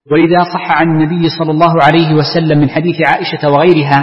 ولذا صح عن النبي صلى الله عليه وسلم من حديث عائشة وغيرها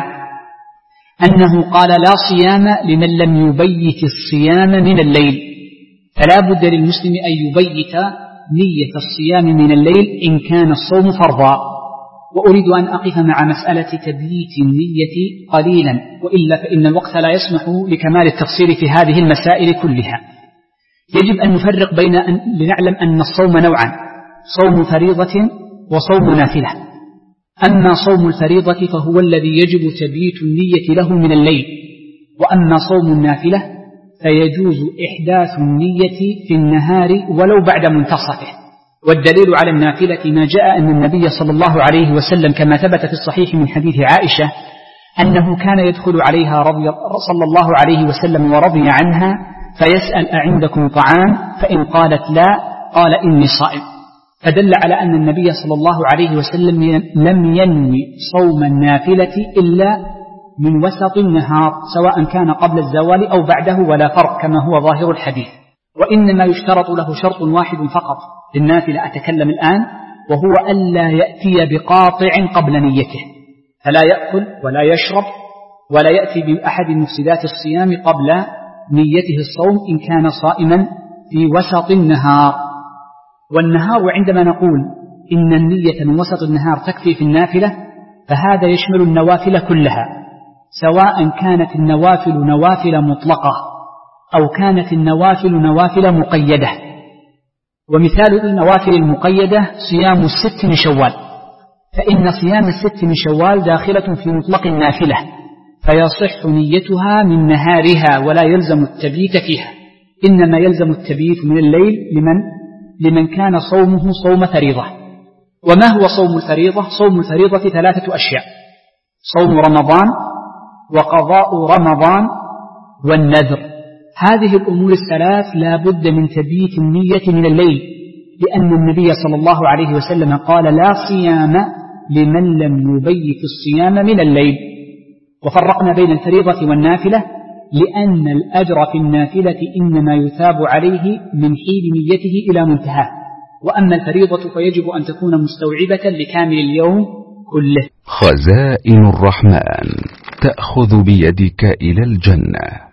أنه قال: لا صيام لمن لم يبيت الصيام من الليل. فلا بد للمسلم أن يبيت نية الصيام من الليل إن كان الصوم فرضا. وأريد أن أقف مع مسألة تبييت النية قليلا، وإلا فإن الوقت لا يسمح لكمال التفصيل في هذه المسائل كلها. يجب أن نفرق لنعلم أن الصوم نوعان: صوم فريضة وصوم نافلة. أما صوم الفريضة فهو الذي يجب تبييت النية له من الليل، وأما صوم النافلة فيجوز إحداث النية في النهار ولو بعد منتصفه. والدليل على النافلة ما جاء أن النبي صلى الله عليه وسلم كما ثبت في الصحيح من حديث عائشة أنه كان يدخل عليها صلى الله عليه وسلم ورضي عنها فيسأل: أعندكم طعام؟ فإن قالت لا قال: إني صائم. فدل على أن النبي صلى الله عليه وسلم لم ينوي صوم النافلة إلا من وسط النهار، سواء كان قبل الزوال أو بعده ولا فرق كما هو ظاهر الحديث. وإنما يشترط له شرط واحد فقط للنافلة أتكلم الآن، وهو ألا يأتي بقاطع قبل نيته، فلا يأكل ولا يشرب ولا يأتي بأحد مفسدات الصيام قبل نيته الصوم إن كان صائما في وسط النهار. والنهار عندما نقول إن النية من وسط النهار تكفي في النافلة فهذا يشمل النوافل كلها، سواء كانت النوافل نوافل مطلقة أو كانت النوافل نوافل مقيدة. ومثال النوافل المقيدة صيام 6 من شوال، فإن صيام 6 من شوال داخلة في مطلق النافلة، فيصح نيتها من نهارها ولا يلزم التبييت فيها، إنما يلزم التبييت من الليل لمن كان صومه صوم فريضة. وما هو صوم الفريضة؟ صوم الفريضة 3 أشياء: صوم رمضان وقضاء رمضان والنذر. هذه الأمور الثلاث لا بد من تبييت النية من الليل، لأن النبي صلى الله عليه وسلم قال: لا صيام لمن لم يبيت الصيام من الليل. وفرقنا بين الفريضة والنافلة لأن الأجر في النافلة إنما يثاب عليه من حين نيته إلى منتهاه، وأما الفريضة فيجب أن تكون مستوعبة لكامل اليوم كله. خزائن الرحمن تأخذ بيدك إلى الجنة.